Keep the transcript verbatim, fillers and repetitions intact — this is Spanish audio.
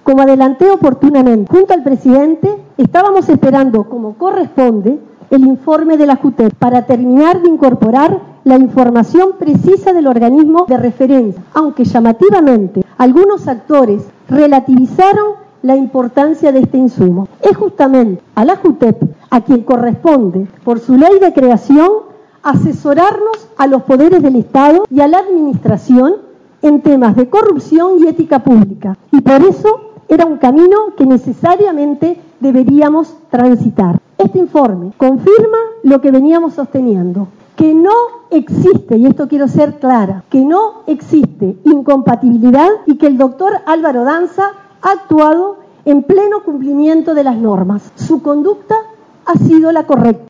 Como adelanté oportunamente, junto al presidente, estábamos esperando, como corresponde, el informe de la JUTEP para terminar de incorporar la información precisa del organismo de referencia, aunque llamativamente algunos actores relativizaron la importancia de este insumo. Es justamente a la JUTEP a quien corresponde, por su ley de creación, asesorarnos a los poderes del Estado y a la Administración en temas de corrupción y ética pública. Y por eso era un camino que necesariamente deberíamos transitar. Este informe confirma lo que veníamos sosteniendo, que no existe, y esto quiero ser clara, que no existe incompatibilidad y que el doctor Álvaro Danza ha actuado en pleno cumplimiento de las normas. Su conducta ha sido la correcta.